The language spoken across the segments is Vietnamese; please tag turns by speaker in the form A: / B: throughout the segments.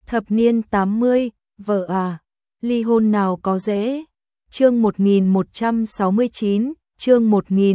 A: Thập niên 80, vợ à, ly hôn nào có dễ. Chương 1169, chương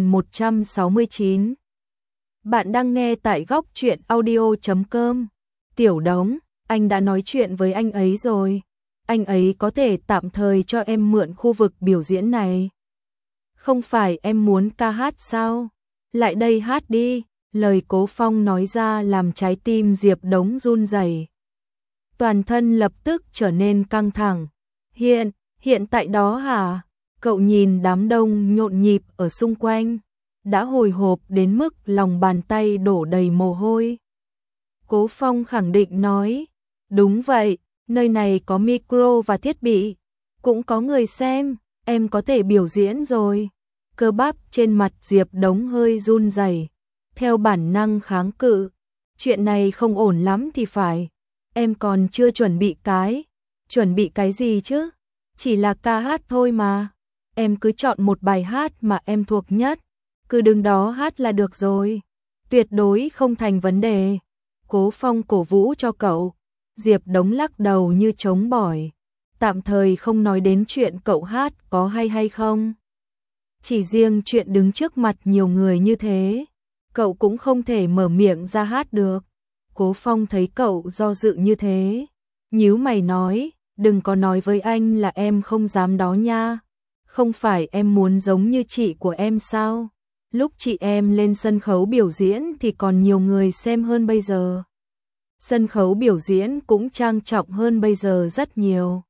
A: 1169. Bạn đang nghe tại góc truyện audio.com. Tiểu Đống, anh đã nói chuyện với anh ấy rồi. Anh ấy có thể tạm thời cho em mượn khu vực biểu diễn này. Không phải em muốn ca hát sao? Lại đây hát đi. Lời Cố Phong nói ra làm trái tim Diệp Đống run rẩy. Toàn thân lập tức trở nên căng thẳng. Hiện tại đó hả? Cậu nhìn đám đông nhộn nhịp ở xung quanh, đã hồi hộp đến mức lòng bàn tay đổ đầy mồ hôi. Cố Phong khẳng định nói, đúng vậy, nơi này có micro và thiết bị, cũng có người xem, em có thể biểu diễn rồi. Cơ bắp trên mặt Diệp Đống hơi run rẩy, theo bản năng kháng cự. Chuyện này không ổn lắm thì phải. Em còn chưa chuẩn bị cái gì chứ? Chỉ là ca hát thôi mà. Em cứ chọn một bài hát mà em thuộc nhất, cứ đứng đó hát là được rồi. Tuyệt đối không thành vấn đề. Cố Phong cổ vũ cho cậu. Diệp Đống lắc đầu như trống bỏi. Tạm thời không nói đến chuyện cậu hát có hay không. Chỉ riêng chuyện đứng trước mặt nhiều người như thế, cậu cũng không thể mở miệng ra hát được. Cố Phong thấy cậu do dự như thế, nhíu mày nói, đừng có nói với anh là em không dám đó nha. Không phải em muốn giống như chị của em sao? Lúc chị em lên sân khấu biểu diễn thì còn nhiều người xem hơn bây giờ. Sân khấu biểu diễn cũng trang trọng hơn bây giờ rất nhiều.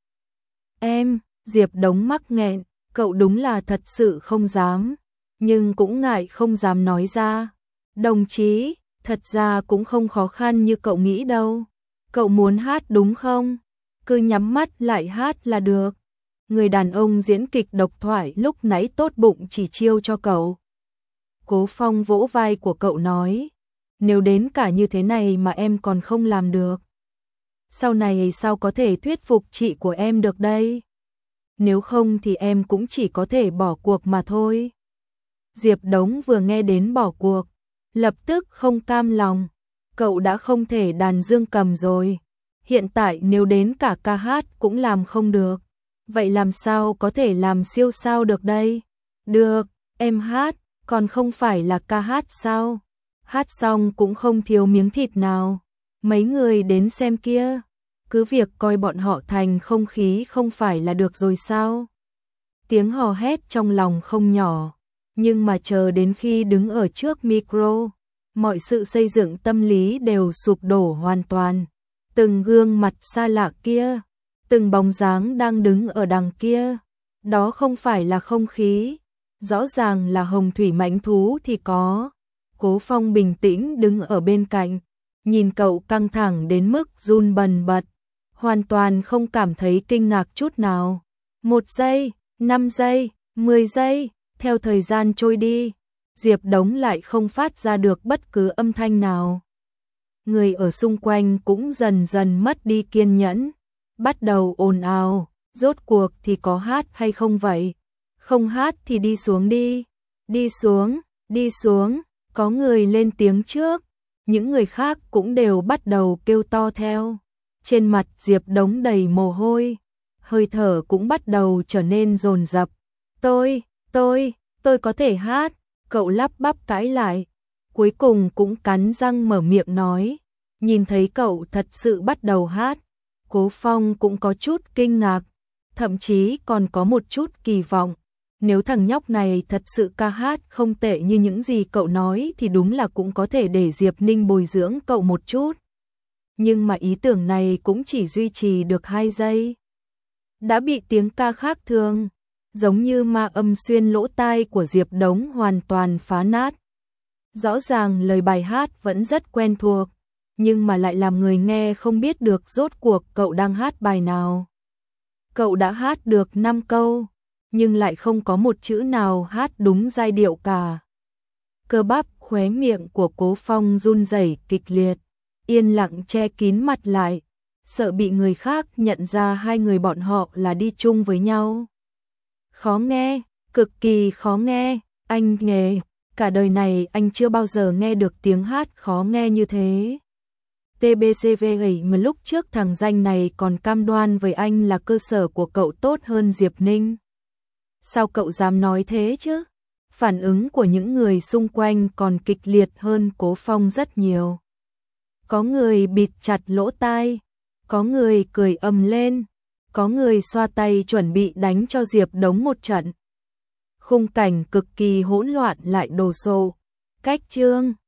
A: Diệp Đống mắc nghẹn, cậu đúng là thật sự không dám, nhưng cũng ngại không dám nói ra. Đồng chí, thật ra cũng không khó khăn như cậu nghĩ đâu. Cậu muốn hát đúng không? Cứ nhắm mắt lại hát là được. Người đàn ông diễn kịch độc thoại lúc nãy tốt bụng chỉ chiêu cho cậu. Cố Phong vỗ vai của cậu nói, nếu đến cả như thế này mà em còn không làm được, sau này sao có thể thuyết phục chị của em được đây? Nếu không thì em cũng chỉ có thể bỏ cuộc mà thôi. Diệp Đống vừa nghe đến bỏ cuộc, lập tức không cam lòng. Cậu đã không thể đàn dương cầm rồi, hiện tại nếu đến cả ca hát cũng làm không được, vậy làm sao có thể làm siêu sao được đây? Được, em hát, còn không phải là ca hát sao? Hát xong cũng không thiếu miếng thịt nào. Mấy người đến xem kia, cứ việc coi bọn họ thành không khí không phải là được rồi sao? Tiếng hò hét trong lòng không nhỏ, nhưng mà chờ đến khi đứng ở trước micro, mọi sự xây dựng tâm lý đều sụp đổ hoàn toàn. Từng gương mặt xa lạ kia, từng bóng dáng đang đứng ở đằng kia, đó không phải là không khí, rõ ràng là hồng thủy mãnh thú thì có. Cố Phong bình tĩnh đứng ở bên cạnh, nhìn cậu căng thẳng đến mức run bần bật, hoàn toàn không cảm thấy kinh ngạc chút nào. 1 giây, 5 giây, 10 giây, theo thời gian trôi đi, Diệp Đống lại không phát ra được bất cứ âm thanh nào. Người ở xung quanh cũng dần dần mất đi kiên nhẫn, bắt đầu ồn ào, rốt cuộc thì có hát hay không vậy? Không hát thì đi xuống đi, đi xuống, có người lên tiếng trước, những người khác cũng đều bắt đầu kêu to theo. Trên mặt Diệp Đống đầy mồ hôi, hơi thở cũng bắt đầu trở nên dồn dập. Tôi có thể hát, cậu lắp bắp cãi lại, cuối cùng cũng cắn răng mở miệng nói. Nhìn thấy cậu thật sự bắt đầu hát, Cố Phong cũng có chút kinh ngạc, thậm chí còn có một chút kỳ vọng. Nếu thằng nhóc này thật sự ca hát không tệ như những gì cậu nói thì đúng là cũng có thể để Diệp Ninh bồi dưỡng cậu một chút. Nhưng mà ý tưởng này cũng chỉ duy trì được 2 giây. Đã bị tiếng ca khác thường, giống như ma âm xuyên lỗ tai của Diệp Đống hoàn toàn phá nát. Rõ ràng lời bài hát vẫn rất quen thuộc, nhưng mà lại làm người nghe không biết được rốt cuộc cậu đang hát bài nào. Cậu đã hát được 5 câu, nhưng lại không có một chữ nào hát đúng giai điệu cả. Cơ bắp khóe miệng của Cố Phong run rẩy kịch liệt, yên lặng che kín mặt lại, sợ bị người khác nhận ra hai người bọn họ là đi chung với nhau. Khó nghe, cực kỳ khó nghe, anh nghe, cả đời này anh chưa bao giờ nghe được tiếng hát khó nghe như thế. TBCV mà lúc trước thằng danh này còn cam đoan với anh là cơ sở của cậu tốt hơn Diệp Ninh. Sao cậu dám nói thế chứ? Phản ứng của những người xung quanh còn kịch liệt hơn Cố Phong rất nhiều. Có người bịt chặt lỗ tai, có người cười ầm lên, có người xoa tay chuẩn bị đánh cho Diệp Đống một trận. Khung cảnh cực kỳ hỗn loạn lại đồ sộ. Cách chương